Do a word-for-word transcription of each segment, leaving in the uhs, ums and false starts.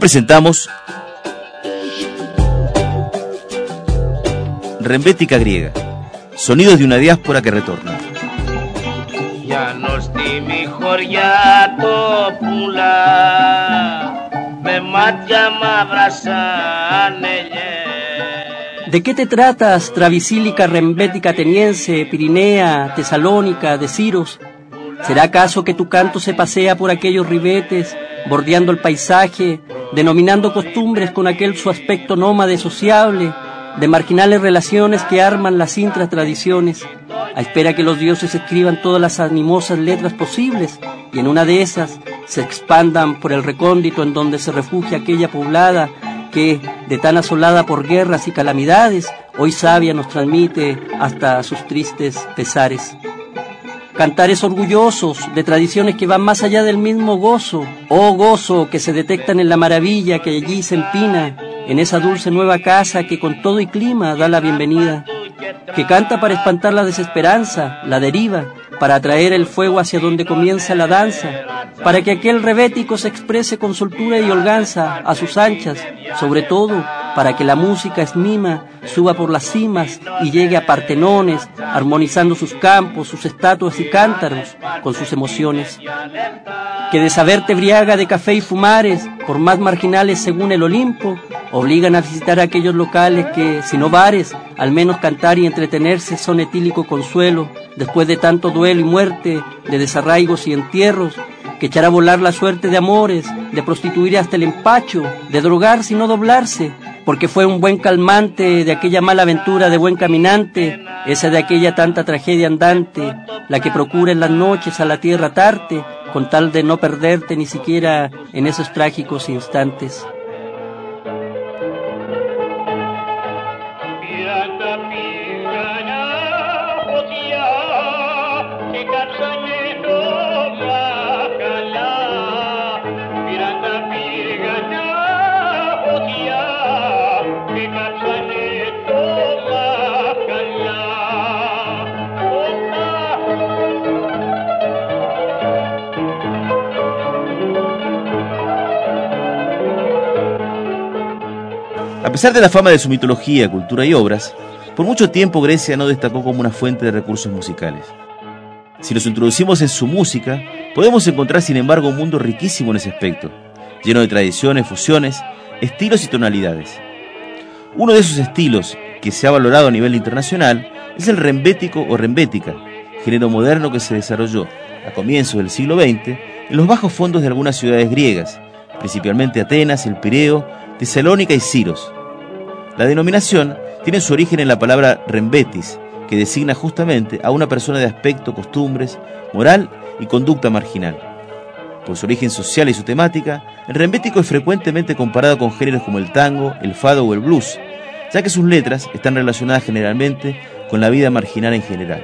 presentamos Rembética griega, sonidos de una diáspora que retorna. Ya no estoy mejor ya topula, me mata me abrazan ella. ¿De qué te tratas, Travisílica Rembética ateniense, Pirinea, Tesalónica, de Ciros? ¿Será acaso que tu canto se pasea por aquellos ribetes, bordeando el paisaje, denominando costumbres con aquel su aspecto nómade sociable, de marginales relaciones que arman las intras tradiciones, a espera que los dioses escriban todas las animosas letras posibles, y en una de esas se expandan por el recóndito en donde se refugia aquella poblada que, de tan asolada por guerras y calamidades, hoy sabia nos transmite hasta sus tristes pesares? Cantares orgullosos de tradiciones que van más allá del mismo gozo, oh gozo que se detectan en la maravilla que allí se empina, en esa dulce nueva casa que con todo y clima da la bienvenida, que canta para espantar la desesperanza, la deriva, para atraer el fuego hacia donde comienza la danza, para que aquel rebético se exprese con soltura y holganza a sus anchas, sobre todo para que la música esmima suba por las cimas y llegue a Partenones, armonizando sus campos, sus estatuas y cántaros con sus emociones. Que de saber te briaga de café y fumares, por más marginales según el Olimpo, obligan a visitar aquellos locales que, si no bares, al menos cantar y entretenerse son etílico consuelo, después de tanto duelo y muerte, de desarraigos y entierros, que echar a volar la suerte de amores, de prostituir hasta el empacho, de drogarse y no doblarse, porque fue un buen calmante de aquella mala aventura de buen caminante, esa de aquella tanta tragedia andante, la que procura en las noches a la tierra atarte, con tal de no perderte ni siquiera en esos trágicos instantes. A pesar de la fama de su mitología, cultura y obras, por mucho tiempo Grecia no destacó como una fuente de recursos musicales. Si nos introducimos en su música, podemos encontrar sin embargo un mundo riquísimo en ese aspecto, lleno de tradiciones, fusiones, estilos y tonalidades. Uno de esos estilos, que se ha valorado a nivel internacional, es el rembético o rembética, género moderno que se desarrolló a comienzos del siglo veinte en los bajos fondos de algunas ciudades griegas, principalmente Atenas, el Pireo, Tesalónica y Ciros. La denominación tiene su origen en la palabra rembetis, que designa justamente a una persona de aspecto, costumbres, moral y conducta marginal. Por su origen social y su temática, el rembético es frecuentemente comparado con géneros como el tango, el fado o el blues, ya que sus letras están relacionadas generalmente con la vida marginal en general.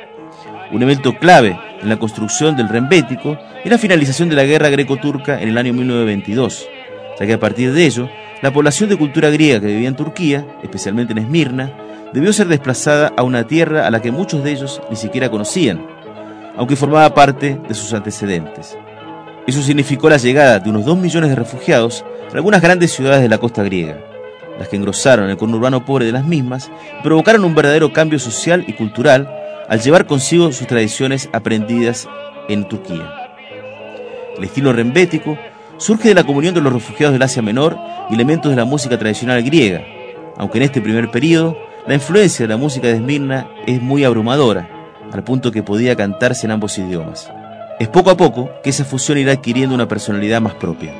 Un evento clave en la construcción del rembético es la finalización de la guerra greco-turca en el año mil novecientos veintidós, ya que a partir de ello, la población de cultura griega que vivía en Turquía, especialmente en Esmirna, debió ser desplazada a una tierra a la que muchos de ellos ni siquiera conocían, aunque formaba parte de sus antecedentes. Eso significó la llegada de unos dos millones de refugiados a algunas grandes ciudades de la costa griega, las que engrosaron el conurbano pobre de las mismas y provocaron un verdadero cambio social y cultural al llevar consigo sus tradiciones aprendidas en Turquía. El estilo rembético surge de la comunión de los refugiados del Asia Menor y elementos de la música tradicional griega, aunque en este primer periodo la influencia de la música de Esmirna es muy abrumadora, al punto que podía cantarse en ambos idiomas. Es poco a poco que esa fusión irá adquiriendo una personalidad más propia.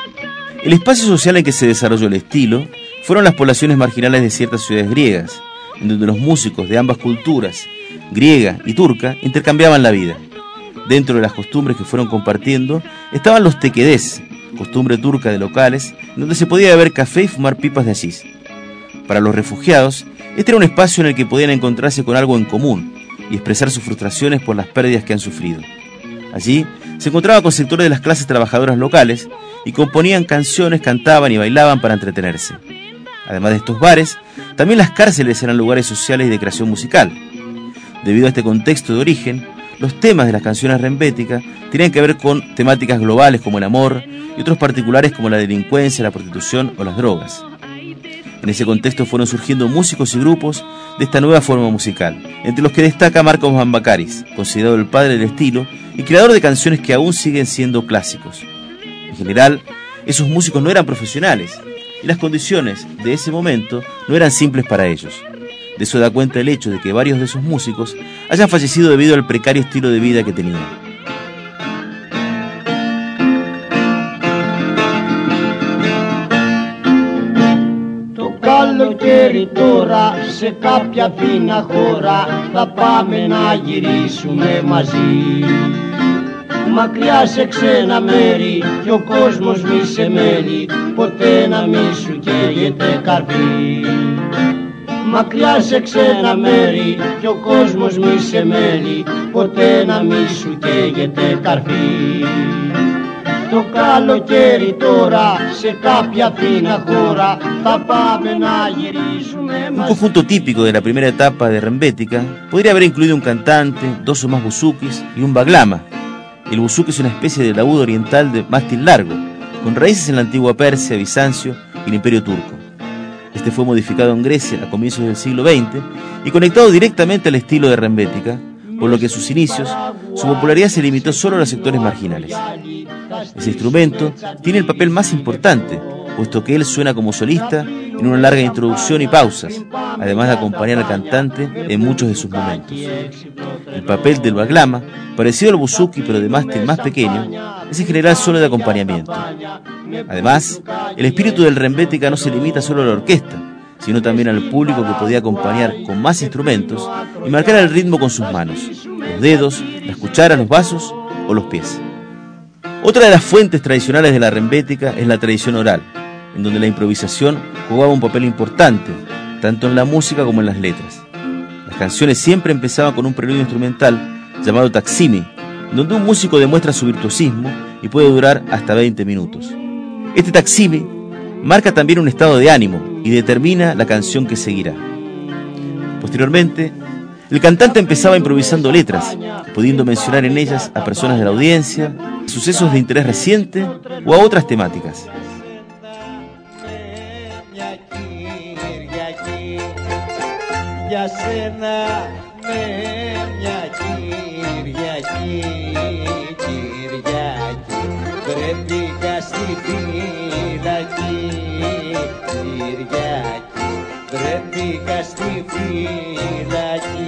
El espacio social en que se desarrolló el estilo fueron las poblaciones marginales de ciertas ciudades griegas, en donde los músicos de ambas culturas, griega y turca, intercambiaban la vida. Dentro de las costumbres que fueron compartiendo estaban los tequedés, costumbre turca de locales, en donde se podía beber café y fumar pipas de hachís. Para los refugiados, este era un espacio en el que podían encontrarse con algo en común y expresar sus frustraciones por las pérdidas que han sufrido. Allí se encontraba con sectores de las clases trabajadoras locales y componían canciones, cantaban y bailaban para entretenerse. Además de estos bares, también las cárceles eran lugares sociales y de creación musical. Debido a este contexto de origen, los temas de las canciones rembéticas tenían que ver con temáticas globales como el amor y otros particulares como la delincuencia, la prostitución o las drogas. En ese contexto fueron surgiendo músicos y grupos de esta nueva forma musical, entre los que destaca Marcos Bambacaris, considerado el padre del estilo y creador de canciones que aún siguen siendo clásicos. En general, esos músicos no eran profesionales y las condiciones de ese momento no eran simples para ellos. De eso da cuenta el hecho de que varios de esos músicos hayan fallecido debido al precario estilo de vida que tenían. Καλοκαίρι τώρα σε κάποια φίνα χώρα θα πάμε να γυρίσουμε μαζί. Μακριά σε ξένα μέρη κι ο κόσμος μη σε μέλει, ποτέ να μη σου καίγεται καρφί. Μακριά σε ξένα μέρη κι ο κόσμος μη σε μέλει, ποτέ να μη σου καίγεται καρφί. Το καλοκαίρι τώρα σε κάποια φίνα χώρα θα πάμε να γυρίσουμε μαζί. Un conjunto típico de la primera etapa de Rembética podría haber incluido un cantante, dos o más buzukis y un baglama. El buzuki es una especie de laúd oriental de mástil largo, con raíces en la antigua Persia, Bizancio y el Imperio Turco. Este fue modificado en Grecia a comienzos del siglo veinte y conectado directamente al estilo de Rembética, por lo que en sus inicios su popularidad se limitó solo a los sectores marginales. Ese instrumento tiene el papel más importante, puesto que él suena como solista en una larga introducción y pausas, además de acompañar al cantante en muchos de sus momentos. El papel del baglama, parecido al buzuki pero de mástil más pequeño, es en general solo de acompañamiento. Además, el espíritu del Rembética no se limita solo a la orquesta, sino también al público que podía acompañar con más instrumentos y marcar el ritmo con sus manos, los dedos, las cucharas, los vasos o los pies. Otra de las fuentes tradicionales de la Rembética es la tradición oral, en donde la improvisación jugaba un papel importante, tanto en la música como en las letras. Las canciones siempre empezaban con un preludio instrumental llamado taksimi, donde un músico demuestra su virtuosismo y puede durar hasta veinte minutos. Este taksimi marca también un estado de ánimo y determina la canción que seguirá. Posteriormente, el cantante empezaba improvisando letras, pudiendo mencionar en ellas a personas de la audiencia, sucesos de interés reciente o a otras temáticas. Βρέθηκα στη φυλακή.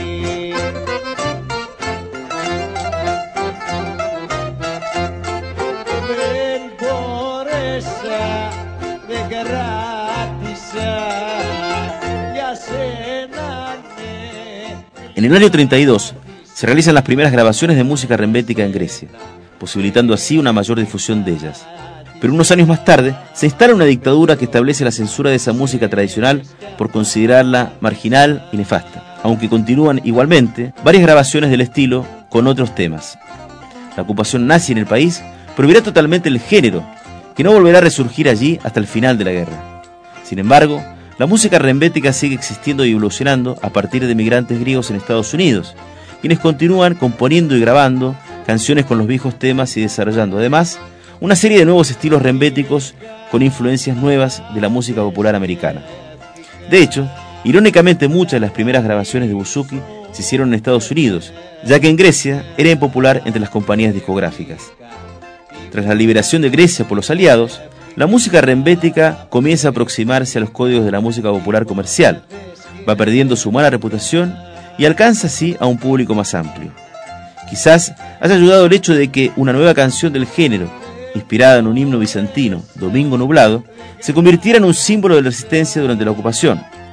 Δεν μπόρεσα, δεν κράτησα για σένα. En el año treinta y dos se realizan las primeras grabaciones de música rembética en Grecia, posibilitando así una mayor difusión de ellas. Pero unos años más tarde se instala una dictadura que establece la censura de esa música tradicional por considerarla marginal y nefasta, aunque continúan igualmente varias grabaciones del estilo con otros temas. La ocupación nazi en el país prohibirá totalmente el género, que no volverá a resurgir allí hasta el final de la guerra. Sin embargo, la música rembética sigue existiendo y evolucionando a partir de migrantes griegos en Estados Unidos, quienes continúan componiendo y grabando canciones con los viejos temas y desarrollando además una serie de nuevos estilos rembéticos con influencias nuevas de la música popular americana. De hecho, irónicamente muchas de las primeras grabaciones de buzuki se hicieron en Estados Unidos, ya que en Grecia era impopular entre las compañías discográficas. Tras la liberación de Grecia por los aliados, la música rembética comienza a aproximarse a los códigos de la música popular comercial, va perdiendo su mala reputación y alcanza así a un público más amplio. Quizás haya ayudado el hecho de que una nueva canción del género, inspirada en un himno bizantino, Domingo Nublado, se convirtiera en un símbolo de la resistencia durante la ocupación.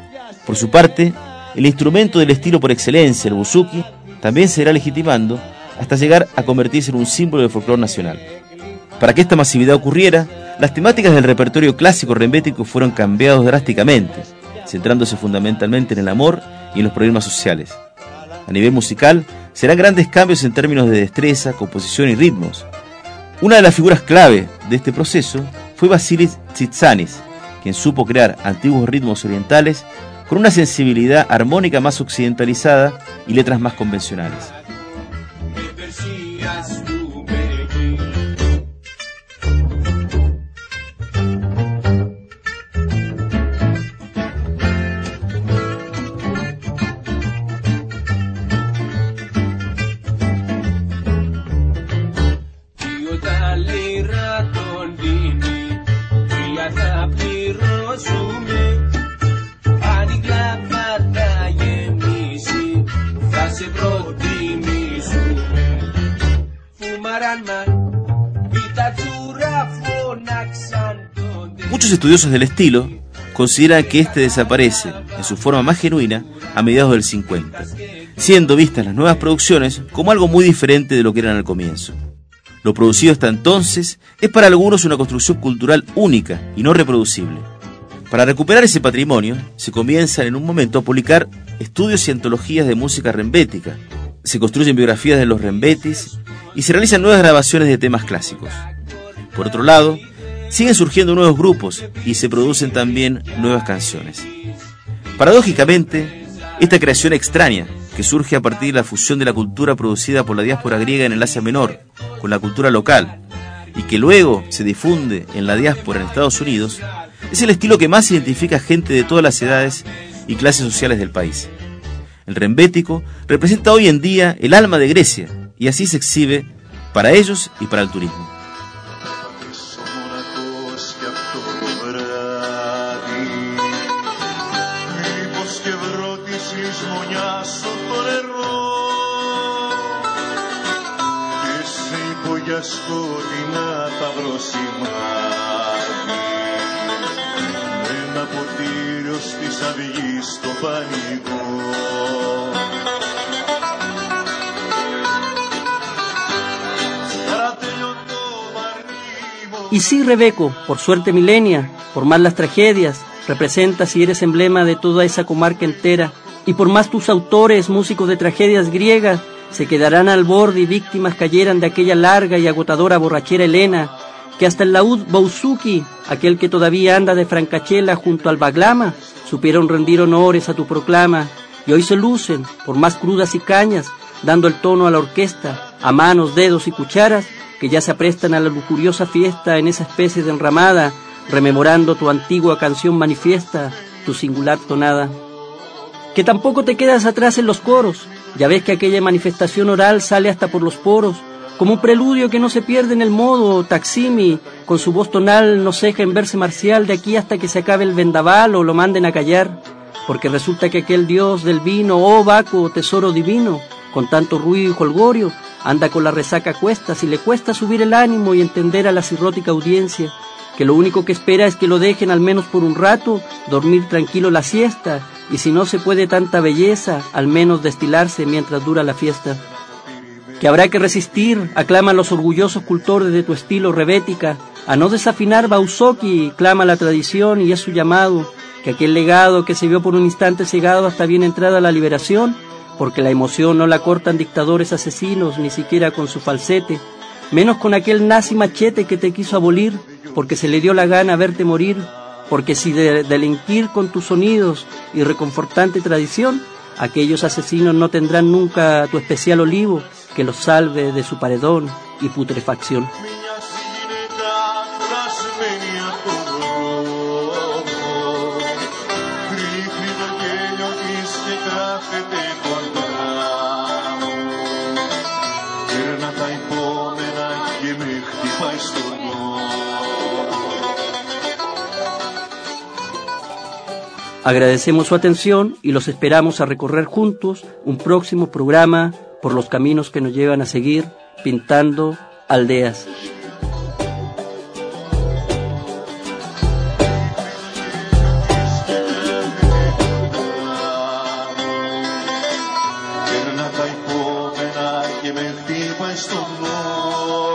Por su parte, el instrumento del estilo por excelencia, el buzuki, también se irá legitimando hasta llegar a convertirse en un símbolo del folclore nacional. Para que esta masividad ocurriera, las temáticas del repertorio clásico rembético fueron cambiadas drásticamente, centrándose fundamentalmente en el amor y en los problemas sociales. A nivel musical, serán grandes cambios en términos de destreza, composición y ritmos. Una de las figuras clave de este proceso fue Vasilis Tsitsanis, quien supo crear antiguos ritmos orientales con una sensibilidad armónica más occidentalizada y letras más convencionales. Muchos estudiosos del estilo consideran que este desaparece en su forma más genuina a mediados del cincuenta, siendo vistas las nuevas producciones como algo muy diferente de lo que eran al comienzo. Lo producido hasta entonces es para algunos una construcción cultural única y no reproducible. Para recuperar ese patrimonio, se comienzan en un momento a publicar estudios y antologías de música rembética, se construyen biografías de los rembetis y se realizan nuevas grabaciones de temas clásicos. Por otro lado, siguen surgiendo nuevos grupos y se producen también nuevas canciones. Paradójicamente, esta creación extraña, que surge a partir de la fusión de la cultura producida por la diáspora griega en el Asia Menor con la cultura local, y que luego se difunde en la diáspora en Estados Unidos, es el estilo que más identifica a gente de todas las edades y clases sociales del país. El rembético representa hoy en día el alma de Grecia, y así se exhibe para ellos y para el turismo. Σκοτεινά θα βρω σημάδι με ένα ποτήριο στις αυγής στο πανικό. Y sí, Rebeco, por suerte milenia, por más las tragedias, representas y eres emblema de toda esa comarca entera, y por más tus autores, músicos de tragedias griegas, se quedarán al borde y víctimas cayeran de aquella larga y agotadora borrachera helena, que hasta el laúd Bouzouki, aquel que todavía anda de francachela junto al Baglama, supieron rendir honores a tu proclama, y hoy se lucen, por más crudas y cañas, dando el tono a la orquesta, a manos, dedos y cucharas, que ya se aprestan a la lujuriosa fiesta en esa especie de enramada, rememorando tu antigua canción manifiesta, tu singular tonada. Que tampoco te quedas atrás en los coros. Ya ves que aquella manifestación oral sale hasta por los poros, como un preludio que no se pierde en el modo. Taximi, con su voz tonal, no ceja en verse marcial de aquí hasta que se acabe el vendaval o lo manden a callar, porque resulta que aquel dios del vino, oh Baco, tesoro divino, con tanto ruido y jolgorio, anda con la resaca a cuestas y le cuesta subir el ánimo y entender a la cirrótica audiencia, que lo único que espera es que lo dejen al menos por un rato dormir tranquilo la siesta, y si no se puede tanta belleza, al menos destilarse mientras dura la fiesta. Que habrá que resistir, aclaman los orgullosos cultores de tu estilo rebética, a no desafinar Bouzouki, clama la tradición y es su llamado, que aquel legado que se vio por un instante cegado hasta bien entrada la liberación, porque la emoción no la cortan dictadores asesinos, ni siquiera con su falsete, menos con aquel nazi machete que te quiso abolir, porque se le dio la gana verte morir, porque si de delinquir con tus sonidos y reconfortante tradición, aquellos asesinos no tendrán nunca tu especial olivo que los salve de su paredón y putrefacción. Agradecemos su atención y los esperamos a recorrer juntos un próximo programa por los caminos que nos llevan a seguir pintando aldeas. και με χτύπαει στον νόμο.